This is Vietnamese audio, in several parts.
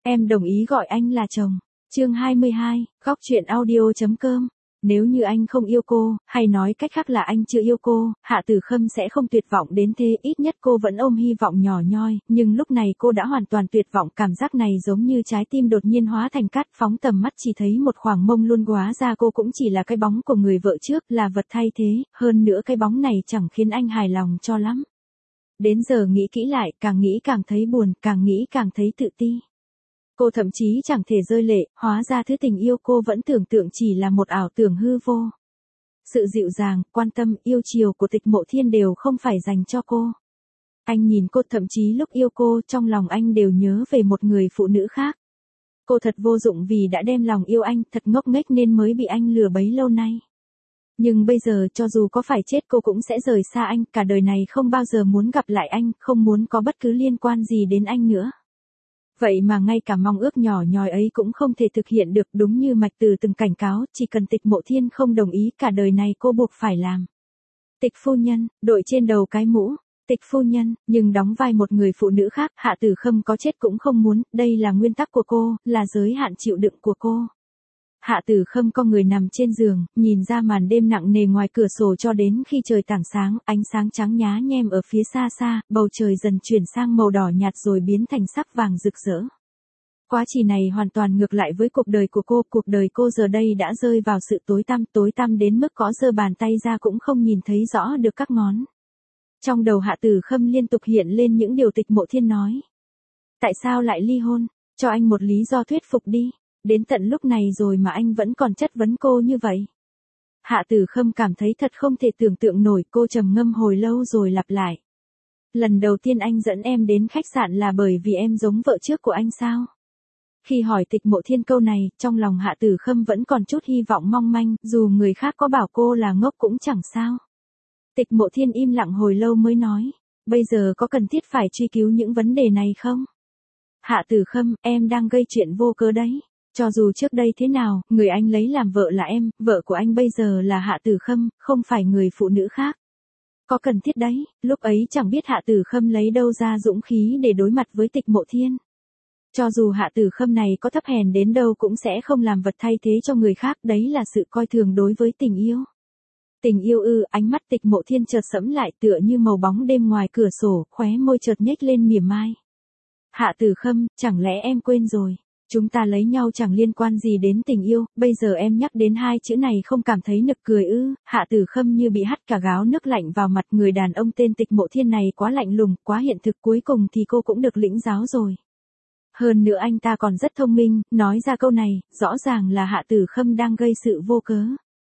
Em đồng ý gọi anh là chồng. Chương 22, góc truyện audio.com. Nếu như anh không yêu cô, hay nói cách khác là anh chưa yêu cô, Hạ Tử Khâm sẽ không tuyệt vọng đến thế, ít nhất cô vẫn ôm hy vọng nhỏ nhoi, nhưng lúc này cô đã hoàn toàn tuyệt vọng, cảm giác này giống như trái tim đột nhiên hóa thành cát, phóng tầm mắt chỉ thấy một khoảng mông luôn, hóa ra cô cũng chỉ là cái bóng của người vợ trước, là vật thay thế, hơn nữa cái bóng này chẳng khiến anh hài lòng cho lắm. Đến giờ nghĩ kỹ lại, càng nghĩ càng thấy buồn, càng nghĩ càng thấy tự ti. Cô thậm chí chẳng thể rơi lệ, hóa ra thứ tình yêu cô vẫn tưởng tượng chỉ là một ảo tưởng hư vô. Sự dịu dàng, quan tâm, yêu chiều của Tịch Mộ Thiên đều không phải dành cho cô. Anh nhìn cô, thậm chí lúc yêu cô, trong lòng anh đều nhớ về một người phụ nữ khác. Cô thật vô dụng vì đã đem lòng yêu anh, thật ngốc nghếch nên mới bị anh lừa bấy lâu nay. Nhưng bây giờ cho dù có phải chết cô cũng sẽ rời xa anh, cả đời này không bao giờ muốn gặp lại anh, không muốn có bất cứ liên quan gì đến anh nữa. Vậy mà ngay cả mong ước nhỏ nhoi ấy cũng không thể thực hiện được, đúng như Mạch Từ từng cảnh cáo, chỉ cần Tịch Mộ Thiên không đồng ý, cả đời này cô buộc phải làm. Tịch phu nhân, đội trên đầu cái mũ, Tịch phu nhân, nhưng đóng vai một người phụ nữ khác, Hạ Tử Khâm có chết cũng không muốn, đây là nguyên tắc của cô, là giới hạn chịu đựng của cô. Hạ Tử Khâm con người nằm trên giường, nhìn ra màn đêm nặng nề ngoài cửa sổ cho đến khi trời tảng sáng, ánh sáng trắng nhá nhem ở phía xa xa, bầu trời dần chuyển sang màu đỏ nhạt rồi biến thành sắc vàng rực rỡ. Quá trình này hoàn toàn ngược lại với cuộc đời cô giờ đây đã rơi vào sự tối tăm đến mức có giơ bàn tay ra cũng không nhìn thấy rõ được các ngón. Trong đầu Hạ Tử Khâm liên tục hiện lên những điều Tịch Mộ Thiên nói. Tại sao lại ly hôn? Cho anh một lý do thuyết phục đi. Đến tận lúc này rồi mà anh vẫn còn chất vấn cô như vậy. Hạ Tử Khâm cảm thấy thật không thể tưởng tượng nổi, cô trầm ngâm hồi lâu rồi lặp lại. Lần đầu tiên anh dẫn em đến khách sạn là bởi vì em giống vợ trước của anh sao? Khi hỏi Tịch Mộ Thiên câu này, trong lòng Hạ Tử Khâm vẫn còn chút hy vọng mong manh, dù người khác có bảo cô là ngốc cũng chẳng sao. Tịch Mộ Thiên im lặng hồi lâu mới nói, bây giờ có cần thiết phải truy cứu những vấn đề này không? Hạ Tử Khâm, em đang gây chuyện vô cớ đấy. Cho dù trước đây thế nào, người anh lấy làm vợ là em, vợ của anh bây giờ là Hạ Tử Khâm, không phải người phụ nữ khác. Có cần thiết đấy, lúc ấy chẳng biết Hạ Tử Khâm lấy đâu ra dũng khí để đối mặt với Tịch Mộ Thiên. Cho dù Hạ Tử Khâm này có thấp hèn đến đâu cũng sẽ không làm vật thay thế cho người khác, đấy là sự coi thường đối với tình yêu. Tình yêu ư? Ánh mắt Tịch Mộ Thiên chợt sẫm lại tựa như màu bóng đêm ngoài cửa sổ, khóe môi chợt nhếch lên mỉa mai. Hạ Tử Khâm, chẳng lẽ em quên rồi? Chúng ta lấy nhau chẳng liên quan gì đến tình yêu, bây giờ em nhắc đến hai chữ này không cảm thấy nực cười ư? Hạ Tử Khâm như bị hắt cả gáo nước lạnh vào mặt, người đàn ông tên Tịch Mộ Thiên này quá lạnh lùng, quá hiện thực, cuối cùng thì cô cũng được lĩnh giáo rồi. Hơn nữa anh ta còn rất thông minh, nói ra câu này, rõ ràng là Hạ Tử Khâm đang gây sự vô cớ.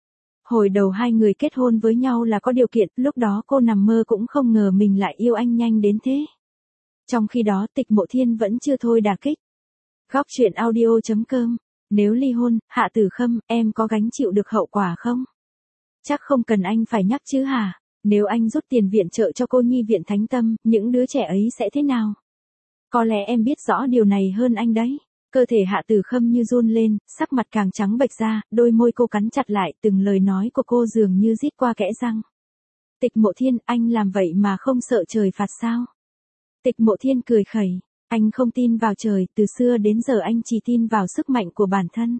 Hồi đầu hai người kết hôn với nhau là có điều kiện, lúc đó cô nằm mơ cũng không ngờ mình lại yêu anh nhanh đến thế. Trong khi đó Tịch Mộ Thiên vẫn chưa thôi đả kích. Góc truyện audio.com. Nếu ly hôn, Hạ Tử Khâm, em có gánh chịu được hậu quả không? Chắc không cần anh phải nhắc chứ hả? Nếu anh rút tiền viện trợ cho cô nhi viện Thánh Tâm, những đứa trẻ ấy sẽ thế nào? Có lẽ em biết rõ điều này hơn anh đấy. Cơ thể Hạ Tử Khâm như run lên, sắc mặt càng trắng bệch ra, đôi môi cô cắn chặt lại, từng lời nói của cô dường như rít qua kẽ răng. Tịch Mộ Thiên, anh làm vậy mà không sợ trời phạt sao? Tịch Mộ Thiên cười khẩy. Anh không tin vào trời, từ xưa đến giờ anh chỉ tin vào sức mạnh của bản thân.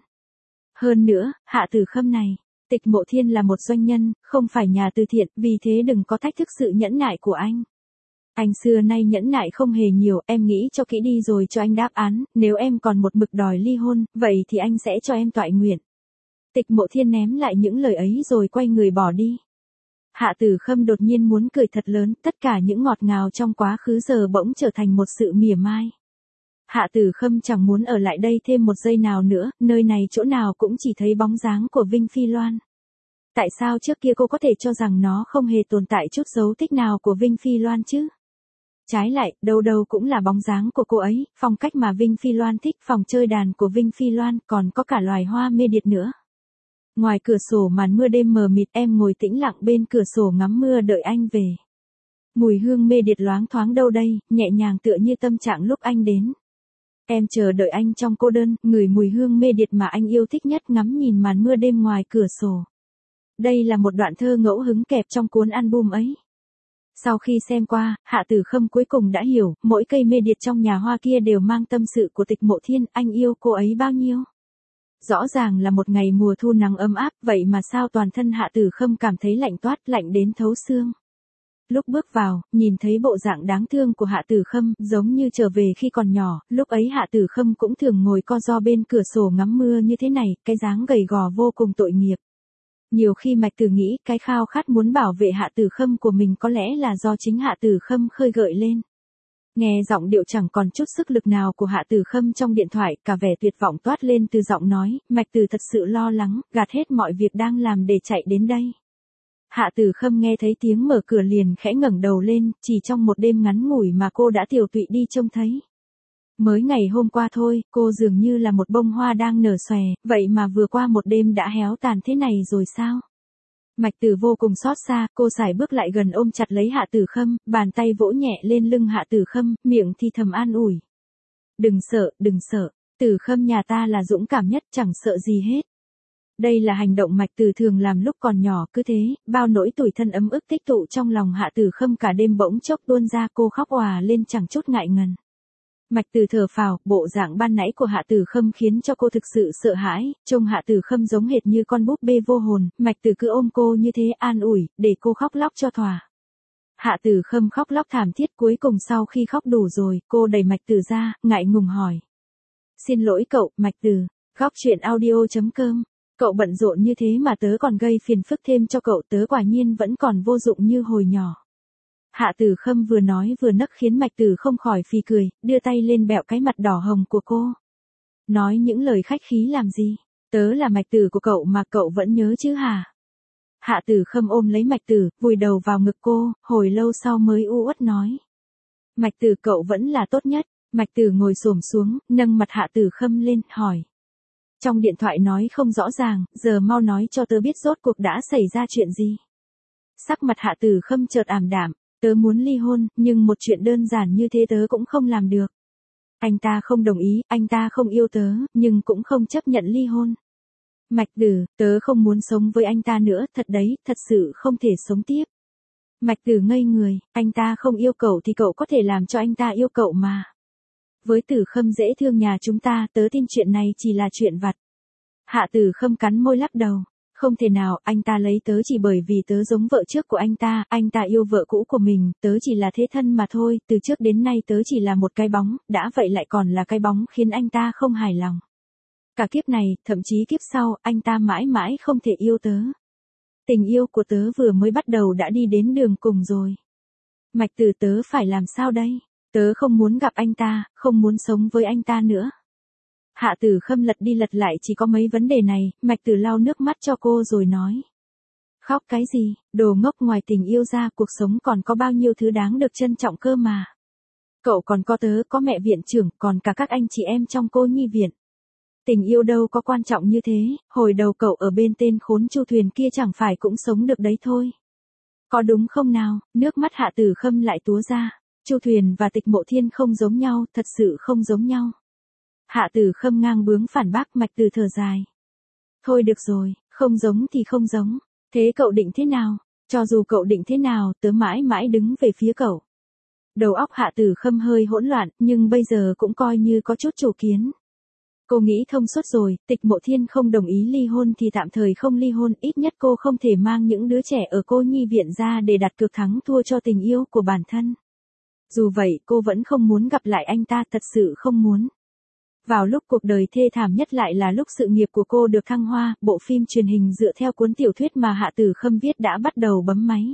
Hơn nữa, Hạ Tử Khâm này, Tịch Mộ Thiên là một doanh nhân, không phải nhà từ thiện, vì thế đừng có thách thức sự nhẫn nại của anh. Anh xưa nay nhẫn nại không hề nhiều, em nghĩ cho kỹ đi rồi cho anh đáp án, nếu em còn một mực đòi ly hôn, vậy thì anh sẽ cho em toại nguyện. Tịch Mộ Thiên ném lại những lời ấy rồi quay người bỏ đi. Hạ Tử Khâm đột nhiên muốn cười thật lớn, tất cả những ngọt ngào trong quá khứ giờ bỗng trở thành một sự mỉa mai. Hạ Tử Khâm chẳng muốn ở lại đây thêm một giây nào nữa, nơi này chỗ nào cũng chỉ thấy bóng dáng của Vinh Phi Loan. Tại sao trước kia cô có thể cho rằng nó không hề tồn tại chút dấu tích nào của Vinh Phi Loan chứ? Trái lại, đâu đâu cũng là bóng dáng của cô ấy, phong cách mà Vinh Phi Loan thích, phòng chơi đàn của Vinh Phi Loan, còn có cả loài hoa mê điệt nữa. Ngoài cửa sổ màn mưa đêm mờ mịt, em ngồi tĩnh lặng bên cửa sổ ngắm mưa đợi anh về. Mùi hương mê điệt loáng thoáng đâu đây, nhẹ nhàng tựa như tâm trạng lúc anh đến. Em chờ đợi anh trong cô đơn, ngửi mùi hương mê điệt mà anh yêu thích nhất, ngắm nhìn màn mưa đêm ngoài cửa sổ. Đây là một đoạn thơ ngẫu hứng kẹp trong cuốn album ấy. Sau khi xem qua, Hạ Tử Khâm cuối cùng đã hiểu, mỗi cây mê điệt trong nhà hoa kia đều mang tâm sự của Tịch Mộ Thiên, anh yêu cô ấy bao nhiêu. Rõ ràng là một ngày mùa thu nắng ấm áp, vậy mà sao toàn thân Hạ Tử Khâm cảm thấy lạnh toát, lạnh đến thấu xương. Lúc bước vào, nhìn thấy bộ dạng đáng thương của Hạ Tử Khâm, giống như trở về khi còn nhỏ, lúc ấy Hạ Tử Khâm cũng thường ngồi co ro bên cửa sổ ngắm mưa như thế này, cái dáng gầy gò vô cùng tội nghiệp. Nhiều khi Mạch Tử nghĩ cái khao khát muốn bảo vệ Hạ Tử Khâm của mình có lẽ là do chính Hạ Tử Khâm khơi gợi lên. Nghe giọng điệu chẳng còn chút sức lực nào của Hạ Tử Khâm trong điện thoại, cả vẻ tuyệt vọng toát lên từ giọng nói, Mạch Tử thật sự lo lắng, gạt hết mọi việc đang làm để chạy đến đây. Hạ Tử Khâm nghe thấy tiếng mở cửa liền khẽ ngẩng đầu lên, chỉ trong một đêm ngắn ngủi mà cô đã tiều tụy đi trông thấy. Mới ngày hôm qua thôi, cô dường như là một bông hoa đang nở xòe, vậy mà vừa qua một đêm đã héo tàn thế này rồi sao? Mạch Tử vô cùng xót xa, cô sải bước lại gần ôm chặt lấy Hạ Tử Khâm, bàn tay vỗ nhẹ lên lưng Hạ Tử Khâm, miệng thì thầm an ủi. Đừng sợ, Tử Khâm nhà ta là dũng cảm nhất, chẳng sợ gì hết. Đây là hành động Mạch Tử thường làm lúc còn nhỏ, cứ thế, bao nỗi tủi thân ấm ức tích tụ trong lòng Hạ Tử Khâm cả đêm bỗng chốc tuôn ra, cô khóc òa lên chẳng chút ngại ngần. Mạch Tử thở phào, bộ dạng ban nãy của Hạ Tử Khâm khiến cho cô thực sự sợ hãi, trông Hạ Tử Khâm giống hệt như con búp bê vô hồn, Mạch Tử cứ ôm cô như thế an ủi, để cô khóc lóc cho thỏa. Hạ Tử Khâm khóc lóc thảm thiết, cuối cùng sau khi khóc đủ rồi, cô đẩy Mạch Tử ra, ngại ngùng hỏi. Xin lỗi cậu, Mạch Tử, Góc Chuyện Audio.com. Cậu bận rộn như thế mà tớ còn gây phiền phức thêm cho cậu, tớ quả nhiên vẫn còn vô dụng như hồi nhỏ. Hạ Tử Khâm vừa nói vừa nấc khiến Mạch Tử không khỏi phì cười, đưa tay lên bẹo cái mặt đỏ hồng của cô. Nói những lời khách khí làm gì, tớ là Mạch Tử của cậu mà cậu vẫn nhớ chứ hả? Hạ Tử Khâm ôm lấy Mạch Tử, vùi đầu vào ngực cô, hồi lâu sau mới u uất nói. Mạch Tử cậu vẫn là tốt nhất. Mạch Tử ngồi xổm xuống, nâng mặt Hạ Tử Khâm lên, hỏi. Trong điện thoại nói không rõ ràng, giờ mau nói cho tớ biết rốt cuộc đã xảy ra chuyện gì. Sắc mặt Hạ Tử Khâm chợt ảm đạm, tớ muốn ly hôn, nhưng một chuyện đơn giản như thế tớ cũng không làm được. Anh ta không đồng ý, anh ta không yêu tớ, nhưng cũng không chấp nhận ly hôn. Mạch Tử, tớ không muốn sống với anh ta nữa, thật đấy, thật sự không thể sống tiếp. Mạch Tử ngây người, anh ta không yêu cậu thì cậu có thể làm cho anh ta yêu cậu mà. Với Tử Khâm dễ thương nhà chúng ta, tớ tin chuyện này chỉ là chuyện vặt. Hạ Tử Khâm cắn môi lắc đầu. Không thể nào, anh ta lấy tớ chỉ bởi vì tớ giống vợ trước của anh ta yêu vợ cũ của mình, tớ chỉ là thế thân mà thôi, từ trước đến nay tớ chỉ là một cái bóng, đã vậy lại còn là cái bóng khiến anh ta không hài lòng. Cả kiếp này, thậm chí kiếp sau, anh ta mãi mãi không thể yêu tớ. Tình yêu của tớ vừa mới bắt đầu đã đi đến đường cùng rồi. Mạch Tử tớ phải làm sao đây? Tớ không muốn gặp anh ta, không muốn sống với anh ta nữa. Hạ Tử Khâm lật đi lật lại chỉ có mấy vấn đề này, Mạch Tử lau nước mắt cho cô rồi nói. Khóc cái gì, đồ ngốc, ngoài tình yêu ra cuộc sống còn có bao nhiêu thứ đáng được trân trọng cơ mà. Cậu còn có tớ, có mẹ viện trưởng, còn cả các anh chị em trong cô nhi viện. Tình yêu đâu có quan trọng như thế, hồi đầu cậu ở bên tên khốn Chu Thuyền kia chẳng phải cũng sống được đấy thôi. Có đúng không nào? Nước mắt Hạ Tử Khâm lại túa ra. Chu Thuyền và Tịch Mộ Thiên không giống nhau, thật sự không giống nhau. Hạ Tử Khâm ngang bướng phản bác. Mạch Tử thở dài. Thôi được rồi, không giống thì không giống. Thế cậu định thế nào? Cho dù cậu định thế nào, tớ mãi mãi đứng về phía cậu. Đầu óc Hạ Tử Khâm hơi hỗn loạn, nhưng bây giờ cũng coi như có chút chủ kiến. Cô nghĩ thông suốt rồi, Tịch Mộ Thiên không đồng ý ly hôn thì tạm thời không ly hôn, ít nhất cô không thể mang những đứa trẻ ở cô nhi viện ra để đặt cược thắng thua cho tình yêu của bản thân. Dù vậy, cô vẫn không muốn gặp lại anh ta, thật sự không muốn. Vào lúc cuộc đời thê thảm nhất lại là lúc sự nghiệp của cô được thăng hoa, bộ phim truyền hình dựa theo cuốn tiểu thuyết mà Hạ Tử Khâm viết đã bắt đầu bấm máy.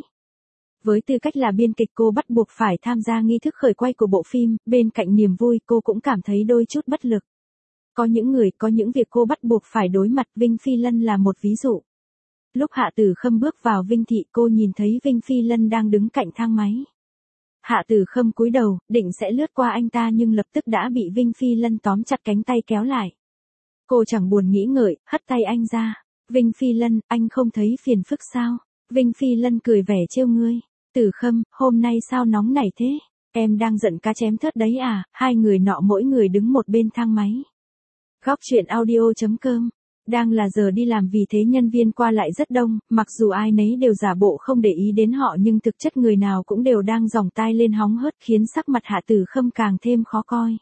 Với tư cách là biên kịch, cô bắt buộc phải tham gia nghi thức khởi quay của bộ phim, bên cạnh niềm vui cô cũng cảm thấy đôi chút bất lực. Có những người, có những việc cô bắt buộc phải đối mặt, Vinh Phi Lân là một ví dụ. Lúc Hạ Tử Khâm bước vào Vinh Thị, cô nhìn thấy Vinh Phi Lân đang đứng cạnh thang máy. Hạ Tử Khâm cúi đầu, định sẽ lướt qua anh ta nhưng lập tức đã bị Vinh Phi Lân tóm chặt cánh tay kéo lại. Cô chẳng buồn nghĩ ngợi, hất tay anh ra. Vinh Phi Lân, anh không thấy phiền phức sao? Vinh Phi Lân cười vẻ trêu ngươi. Tử Khâm, hôm nay sao nóng nảy thế? Em đang giận cá chém thớt đấy à? Hai người nọ mỗi người đứng một bên thang máy. Góc Chuyện Audio.com Đang là giờ đi làm vì thế nhân viên qua lại rất đông, mặc dù ai nấy đều giả bộ không để ý đến họ nhưng thực chất người nào cũng đều đang giòng tai lên hóng hớt khiến sắc mặt Hạ Tử Khâm càng thêm khó coi.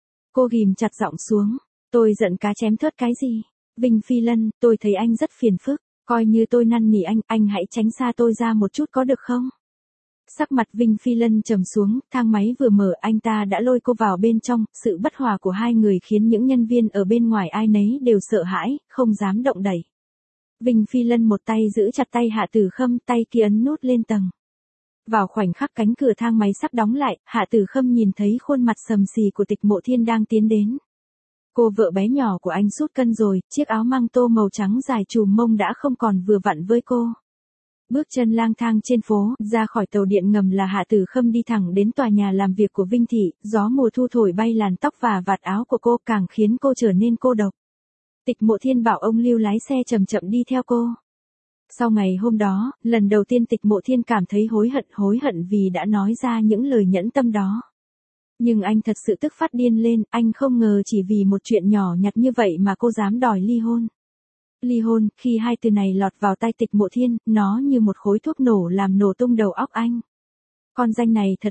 Cô ghim chặt giọng xuống, tôi giận cá chém thớt cái gì? Vinh Phi Lân, tôi thấy anh rất phiền phức, coi như tôi năn nỉ anh hãy tránh xa tôi ra một chút có được không? Sắc mặt Vinh Phi Lân trầm xuống, thang máy vừa mở anh ta đã lôi cô vào bên trong, sự bất hòa của hai người khiến những nhân viên ở bên ngoài ai nấy đều sợ hãi, không dám động đậy. Vinh Phi Lân một tay giữ chặt tay Hạ Tử Khâm, tay kia ấn nút lên tầng. Vào khoảnh khắc cánh cửa thang máy sắp đóng lại, Hạ Tử Khâm nhìn thấy khuôn mặt sầm xì của Tịch Mộ Thiên đang tiến đến. Cô vợ bé nhỏ của anh sút cân rồi, chiếc áo măng tô màu trắng dài trùm mông đã không còn vừa vặn với cô. Bước chân lang thang trên phố, ra khỏi tàu điện ngầm là Hạ Tử Khâm đi thẳng đến tòa nhà làm việc của Vinh Thị, gió mùa thu thổi bay làn tóc và vạt áo của cô càng khiến cô trở nên cô độc. Tịch Mộ Thiên bảo ông Lưu lái xe chậm chậm đi theo cô. Sau ngày hôm đó, lần đầu tiên Tịch Mộ Thiên cảm thấy hối hận vì đã nói ra những lời nhẫn tâm đó. Nhưng anh thật sự tức phát điên lên, anh không ngờ chỉ vì một chuyện nhỏ nhặt như vậy mà cô dám đòi ly hôn. Ly hôn, khi hai từ này lọt vào tai Tịch Mộ Thiên, nó như một khối thuốc nổ làm nổ tung đầu óc anh. Con danh này thật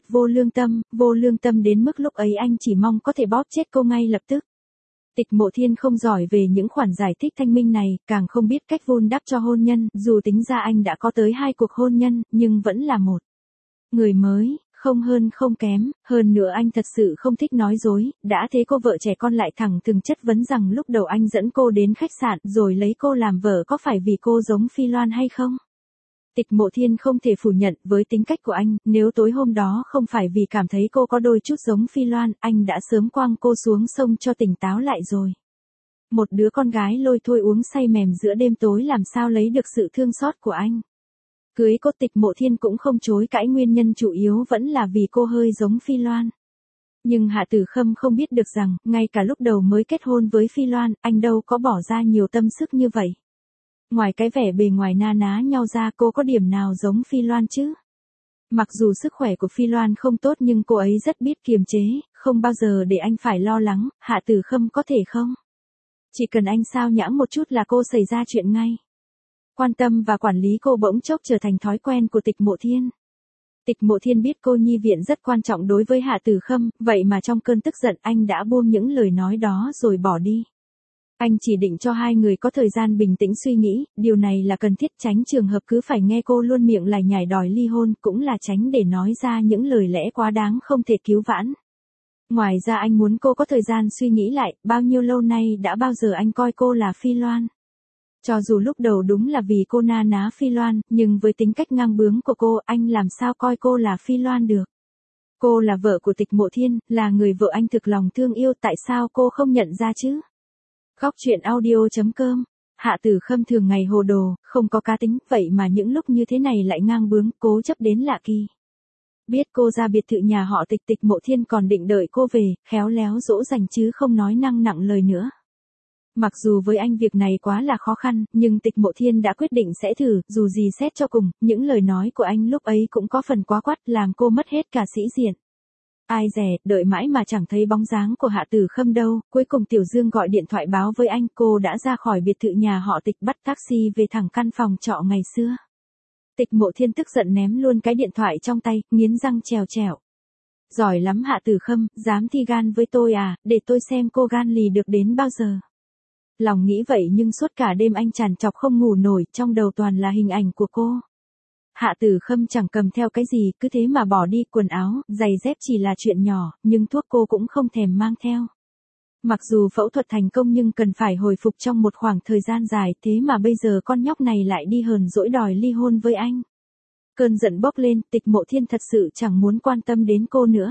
vô lương tâm đến mức lúc ấy anh chỉ mong có thể bóp chết cô ngay lập tức. Tịch Mộ Thiên không giỏi về những khoản giải thích thanh minh này, càng không biết cách vun đắp cho hôn nhân, dù tính ra anh đã có tới 2 cuộc hôn nhân, nhưng vẫn là một người mới, không hơn không kém, hơn nữa anh thật sự không thích nói dối, đã thế cô vợ trẻ con lại thẳng thừng chất vấn rằng lúc đầu anh dẫn cô đến khách sạn rồi lấy cô làm vợ có phải vì cô giống Phi Loan hay không? Tịch Mộ Thiên không thể phủ nhận với tính cách của anh, nếu tối hôm đó không phải vì cảm thấy cô có đôi chút giống Phi Loan, anh đã sớm quăng cô xuống sông cho tỉnh táo lại rồi. Một đứa con gái lôi thôi uống say mềm giữa đêm tối làm sao lấy được sự thương xót của anh. Cưới cô Tịch Mộ Thiên cũng không chối cãi nguyên nhân chủ yếu vẫn là vì cô hơi giống Phi Loan. Nhưng Hạ Tử Khâm không biết được rằng, ngay cả lúc đầu mới kết hôn với Phi Loan, anh đâu có bỏ ra nhiều tâm sức như vậy. Ngoài cái vẻ bề ngoài na ná nhau ra cô có điểm nào giống Phi Loan chứ? Mặc dù sức khỏe của Phi Loan không tốt nhưng cô ấy rất biết kiềm chế, không bao giờ để anh phải lo lắng, Hạ Tử Khâm có thể không? Chỉ cần anh sao nhãng một chút là cô xảy ra chuyện ngay. Quan tâm và quản lý cô bỗng chốc trở thành thói quen của Tịch Mộ Thiên. Tịch Mộ Thiên biết cô nhi viện rất quan trọng đối với Hạ Tử Khâm, vậy mà trong cơn tức giận anh đã buông những lời nói đó rồi bỏ đi. Anh chỉ định cho hai người có thời gian bình tĩnh suy nghĩ, điều này là cần thiết tránh trường hợp cứ phải nghe cô luôn miệng lải nhải đòi ly hôn, cũng là tránh để nói ra những lời lẽ quá đáng không thể cứu vãn. Ngoài ra anh muốn cô có thời gian suy nghĩ lại, bao nhiêu lâu nay đã bao giờ anh coi cô là Phi Loan. Cho dù lúc đầu đúng là vì cô na ná Phi Loan, nhưng với tính cách ngang bướng của cô, anh làm sao coi cô là Phi Loan được. Cô là vợ của Tịch Mộ Thiên, là người vợ anh thực lòng thương yêu, tại sao cô không nhận ra chứ? Góc truyện audio.com. Hạ Tử Khâm thường ngày hồ đồ, không có cá tính, vậy mà những lúc như thế này lại ngang bướng, cố chấp đến lạ kỳ. Biết cô ra biệt thự nhà họ Tịch, Tịch Mộ Thiên còn định đợi cô về, khéo léo dỗ dành chứ không nói năng nặng lời nữa. Mặc dù với anh việc này quá là khó khăn, nhưng Tịch Mộ Thiên đã quyết định sẽ thử, dù gì xét cho cùng, những lời nói của anh lúc ấy cũng có phần quá quắt, làm cô mất hết cả sĩ diện. Ai dè, đợi mãi mà chẳng thấy bóng dáng của Hạ Tử Khâm đâu, cuối cùng Tiểu Dương gọi điện thoại báo với anh, cô đã ra khỏi biệt thự nhà họ Tịch bắt taxi về thẳng căn phòng trọ ngày xưa. Tịch Mộ Thiên tức giận ném luôn cái điện thoại trong tay, nghiến răng trèo trèo. Giỏi lắm Hạ Tử Khâm, dám thi gan với tôi à, để tôi xem cô gan lì được đến bao giờ. Lòng nghĩ vậy nhưng suốt cả đêm anh trằn trọc không ngủ nổi, trong đầu toàn là hình ảnh của cô. Hạ Tử Khâm chẳng cầm theo cái gì, cứ thế mà bỏ đi, quần áo, giày dép chỉ là chuyện nhỏ, nhưng thuốc cô cũng không thèm mang theo. Mặc dù phẫu thuật thành công nhưng cần phải hồi phục trong một khoảng thời gian dài, thế mà bây giờ con nhóc này lại đi hờn dỗi đòi ly hôn với anh. Cơn giận bốc lên, Tịch Mộ Thiên thật sự chẳng muốn quan tâm đến cô nữa.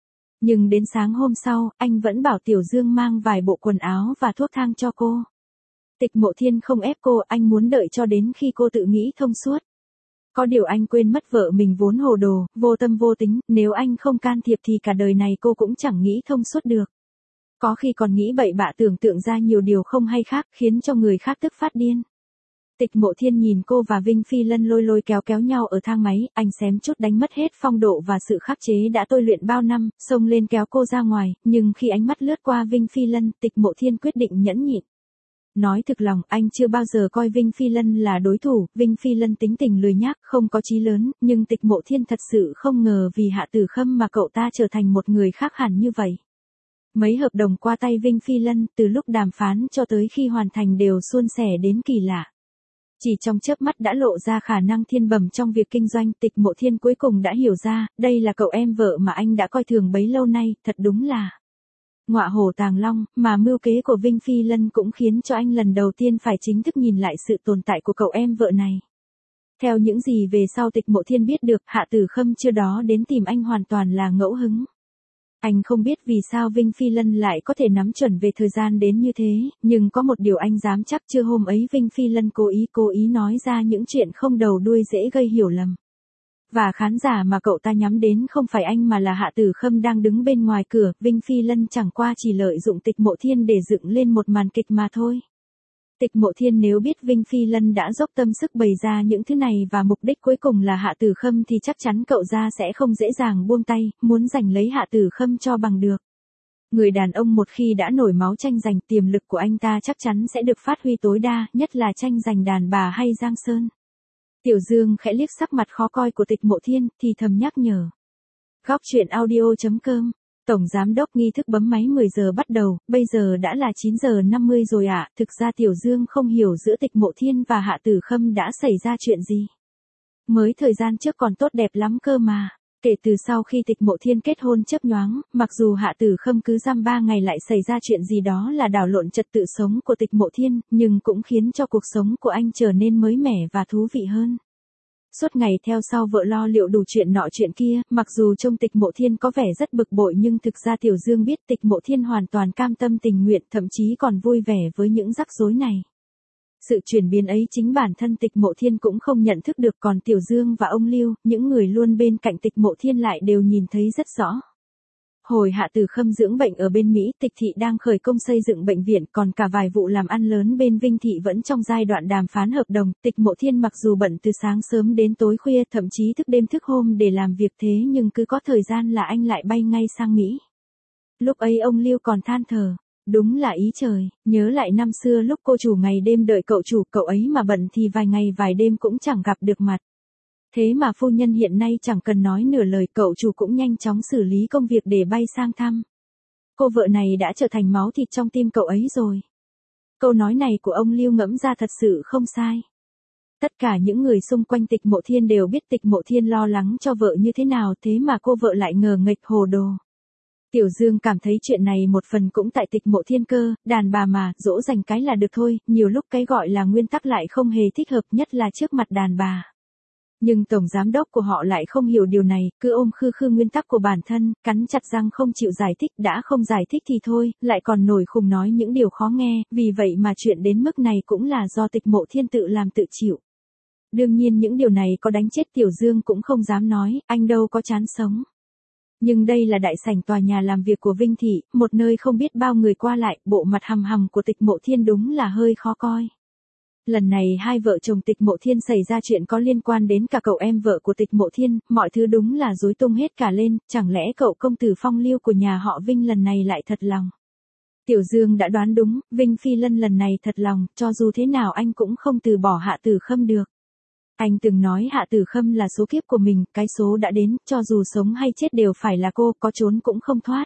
Nhưng đến sáng hôm sau, anh vẫn bảo Tiểu Dương mang vài bộ quần áo và thuốc thang cho cô. Tịch Mộ Thiên không ép cô, anh muốn đợi cho đến khi cô tự nghĩ thông suốt. Có điều anh quên mất vợ mình vốn hồ đồ, vô tâm vô tính, nếu anh không can thiệp thì cả đời này cô cũng chẳng nghĩ thông suốt được. Có khi còn nghĩ bậy bạ tưởng tượng ra nhiều điều không hay khác, khiến cho người khác tức phát điên. Tịch Mộ Thiên nhìn cô và Vinh Phi Lân lôi kéo nhau ở thang máy, anh xém chút đánh mất hết phong độ và sự khắc chế đã tôi luyện bao năm, xông lên kéo cô ra ngoài, nhưng khi ánh mắt lướt qua Vinh Phi Lân, Tịch Mộ Thiên quyết định nhẫn nhịn. nói thực lòng, anh chưa bao giờ coi Vinh Phi Lân là đối thủ, Vinh Phi Lân tính tình lười nhác, không có chí lớn, nhưng Tịch Mộ Thiên thật sự không ngờ vì Hạ Tử Khâm mà cậu ta trở thành một người khác hẳn như vậy. Mấy hợp đồng qua tay Vinh Phi Lân, từ lúc đàm phán cho tới khi hoàn thành đều suôn sẻ đến kỳ lạ. Chỉ trong chớp mắt đã lộ ra khả năng thiên bẩm trong việc kinh doanh, Tịch Mộ Thiên cuối cùng đã hiểu ra, đây là cậu em vợ mà anh đã coi thường bấy lâu nay, thật đúng là ngọa hổ tàng long, mà mưu kế của Vinh Phi Lân cũng khiến cho anh lần đầu tiên phải chính thức nhìn lại sự tồn tại của cậu em vợ này. Theo những gì về sau Tịch Mộ Thiên biết được, Hạ Tử Khâm chưa đó đến tìm anh hoàn toàn là ngẫu hứng. Anh không biết vì sao Vinh Phi Lân lại có thể nắm chuẩn về thời gian đến như thế, nhưng có một điều anh dám chắc, chưa hôm ấy Vinh Phi Lân cố ý nói ra những chuyện không đầu đuôi dễ gây hiểu lầm. Và khán giả mà cậu ta nhắm đến không phải anh mà là Hạ Tử Khâm đang đứng bên ngoài cửa, Vinh Phi Lân chẳng qua chỉ lợi dụng Tịch Mộ Thiên để dựng lên một màn kịch mà thôi. Tịch Mộ Thiên nếu biết Vinh Phi Lân đã dốc tâm sức bày ra những thứ này và mục đích cuối cùng là Hạ Tử Khâm thì chắc chắn cậu ta sẽ không dễ dàng buông tay, muốn giành lấy Hạ Tử Khâm cho bằng được. Người đàn ông một khi đã nổi máu tranh giành, tiềm lực của anh ta chắc chắn sẽ được phát huy tối đa, nhất là tranh giành đàn bà hay giang sơn. Tiểu Dương khẽ liếc sắc mặt khó coi của Tịch Mộ Thiên, thì thầm nhắc nhở. Góc truyện audio.com. Tổng giám đốc nghi thức bấm máy 10 giờ bắt đầu, bây giờ đã là 9 giờ 50 rồi ạ. Thực ra Tiểu Dương không hiểu giữa Tịch Mộ Thiên và Hạ Tử Khâm đã xảy ra chuyện gì. Mới thời gian trước còn tốt đẹp lắm cơ mà. Kể từ sau khi Tịch Mộ Thiên kết hôn chớp nhoáng, mặc dù Hạ Tử Khâm cứ giam 3 ngày lại xảy ra chuyện gì đó là đảo lộn trật tự sống của Tịch Mộ Thiên, nhưng cũng khiến cho cuộc sống của anh trở nên mới mẻ và thú vị hơn. Suốt ngày theo sau vợ lo liệu đủ chuyện nọ chuyện kia, mặc dù trông Tịch Mộ Thiên có vẻ rất bực bội nhưng thực ra Tiểu Dương biết Tịch Mộ Thiên hoàn toàn cam tâm tình nguyện, thậm chí còn vui vẻ với những rắc rối này. Sự chuyển biến ấy chính bản thân Tịch Mộ Thiên cũng không nhận thức được, còn Tiểu Dương và ông Lưu, những người luôn bên cạnh Tịch Mộ Thiên lại đều nhìn thấy rất rõ. Hồi Hạ Tử Khâm dưỡng bệnh ở bên Mỹ, Tịch Thị đang khởi công xây dựng bệnh viện, còn cả vài vụ làm ăn lớn bên Vinh Thị vẫn trong giai đoạn đàm phán hợp đồng. Tịch Mộ Thiên mặc dù bận từ sáng sớm đến tối khuya, thậm chí thức đêm thức hôm để làm việc, thế nhưng cứ có thời gian là anh lại bay ngay sang Mỹ. Lúc ấy ông Lưu còn than thở, đúng là ý trời, nhớ lại năm xưa lúc cô chủ ngày đêm đợi cậu chủ, cậu ấy mà bận thì vài ngày vài đêm cũng chẳng gặp được mặt. Thế mà phu nhân hiện nay chẳng cần nói nửa lời, cậu chủ cũng nhanh chóng xử lý công việc để bay sang thăm. Cô vợ này đã trở thành máu thịt trong tim cậu ấy rồi. Câu nói này của ông Lưu ngẫm ra thật sự không sai. Tất cả những người xung quanh Tịch Mộ Thiên đều biết Tịch Mộ Thiên lo lắng cho vợ như thế nào, thế mà cô vợ lại ngờ nghệch hồ đồ. Tiểu Dương cảm thấy chuyện này một phần cũng tại Tịch Mộ Thiên cơ, đàn bà mà, dỗ dành cái là được thôi, nhiều lúc cái gọi là nguyên tắc lại không hề thích hợp, nhất là trước mặt đàn bà. Nhưng tổng giám đốc của họ lại không hiểu điều này, cứ ôm khư khư nguyên tắc của bản thân, cắn chặt răng không chịu giải thích, đã không giải thích thì thôi, lại còn nổi khùng nói những điều khó nghe, vì vậy mà chuyện đến mức này cũng là do Tịch Mộ Thiên tự làm tự chịu. Đương nhiên những điều này có đánh chết Tiểu Dương cũng không dám nói, anh đâu có chán sống. Nhưng đây là đại sảnh tòa nhà làm việc của Vinh Thị, một nơi không biết bao người qua lại, bộ mặt hầm hầm của Tịch Mộ Thiên đúng là hơi khó coi. Lần này hai vợ chồng Tịch Mộ Thiên xảy ra chuyện có liên quan đến cả cậu em vợ của Tịch Mộ Thiên, mọi thứ đúng là rối tung hết cả lên, chẳng lẽ cậu công tử Phong Lưu của nhà họ Vinh lần này lại thật lòng. Tiểu Dương đã đoán đúng, Vinh Phi Lân lần này thật lòng, cho dù thế nào anh cũng không từ bỏ Hạ Tử Khâm được. Anh từng nói Hạ Tử Khâm là số kiếp của mình, cái số đã đến, cho dù sống hay chết đều phải là cô, có trốn cũng không thoát.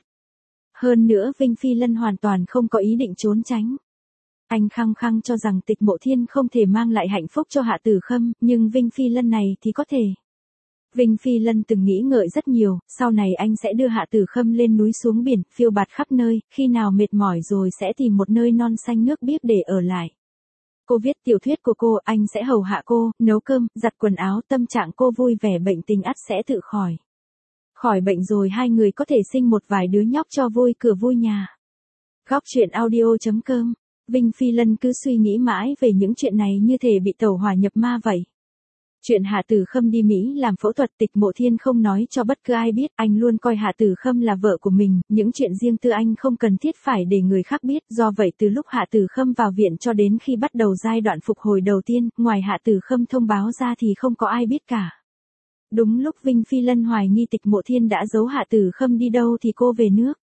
Hơn nữa Vinh Phi Lân hoàn toàn không có ý định trốn tránh. Anh khăng khăng cho rằng Tịch Mộ Thiên không thể mang lại hạnh phúc cho Hạ Tử Khâm, nhưng Vinh Phi Lân này thì có thể. Vinh Phi Lân từng nghĩ ngợi rất nhiều, sau này anh sẽ đưa Hạ Tử Khâm lên núi xuống biển, phiêu bạt khắp nơi, khi nào mệt mỏi rồi sẽ tìm một nơi non xanh nước biếc để ở lại. Cô viết tiểu thuyết của cô, anh sẽ hầu hạ cô, nấu cơm, giặt quần áo, tâm trạng cô vui vẻ, bệnh tình ắt sẽ tự khỏi. Khỏi bệnh rồi hai người có thể sinh một vài đứa nhóc cho vui cửa vui nhà. Góc truyện audio.com. Vinh Phi Lân cứ suy nghĩ mãi về những chuyện này như thể bị tẩu hỏa nhập ma vậy. Chuyện Hạ Tử Khâm đi Mỹ làm phẫu thuật, Tịch Mộ Thiên không nói cho bất cứ ai biết, anh luôn coi Hạ Tử Khâm là vợ của mình, những chuyện riêng tư anh không cần thiết phải để người khác biết, do vậy từ lúc Hạ Tử Khâm vào viện cho đến khi bắt đầu giai đoạn phục hồi đầu tiên, ngoài Hạ Tử Khâm thông báo ra thì không có ai biết cả. Đúng lúc Vinh Phi Lân hoài nghi Tịch Mộ Thiên đã giấu Hạ Tử Khâm đi đâu thì cô về nước.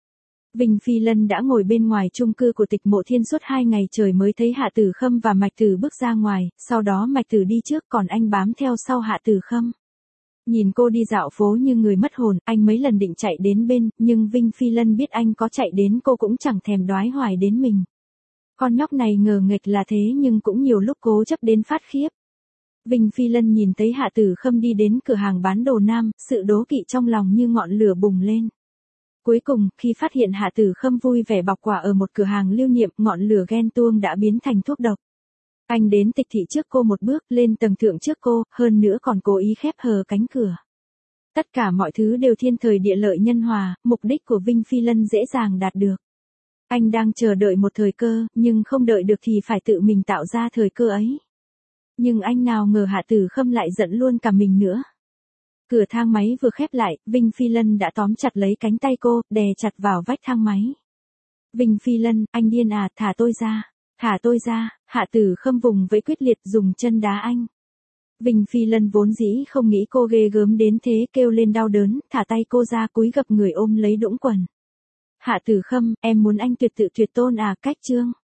Vinh Phi Lân đã ngồi bên ngoài chung cư của Tịch Mộ Thiên suốt 2 ngày trời mới thấy Hạ Tử Khâm và Mạch Tử bước ra ngoài, sau đó Mạch Tử đi trước còn anh bám theo sau Hạ Tử Khâm. Nhìn cô đi dạo phố như người mất hồn, anh mấy lần định chạy đến bên, nhưng Vinh Phi Lân biết anh có chạy đến cô cũng chẳng thèm đoái hoài đến mình. Con nhóc này ngờ nghệch là thế nhưng cũng nhiều lúc cố chấp đến phát khiếp. Vinh Phi Lân nhìn thấy Hạ Tử Khâm đi đến cửa hàng bán đồ nam, sự đố kỵ trong lòng như ngọn lửa bùng lên. Cuối cùng, khi phát hiện Hạ Tử Khâm vui vẻ bọc quà ở một cửa hàng lưu niệm, ngọn lửa ghen tuông đã biến thành thuốc độc. Anh đến tịch thị trước cô một bước, lên tầng thượng trước cô, hơn nữa còn cố ý khép hờ cánh cửa. Tất cả mọi thứ đều thiên thời địa lợi nhân hòa, mục đích của Vinh Phi Lân dễ dàng đạt được. Anh đang chờ đợi một thời cơ, nhưng không đợi được thì phải tự mình tạo ra thời cơ ấy. Nhưng anh nào ngờ Hạ Tử Khâm lại giận luôn cả mình nữa. Cửa thang máy vừa khép lại, Vinh Phi Lân đã tóm chặt lấy cánh tay cô, đè chặt vào vách thang máy. Vinh Phi Lân, anh điên à, thả tôi ra, thả tôi ra. Hạ Tử Khâm vùng vẫy quyết liệt dùng chân đá anh. Vinh Phi Lân vốn dĩ không nghĩ cô ghê gớm đến thế, kêu lên đau đớn, thả tay cô ra, cúi gập người ôm lấy đũng quần. Hạ Tử Khâm, em muốn anh tuyệt tự tuyệt tôn à, cách chương.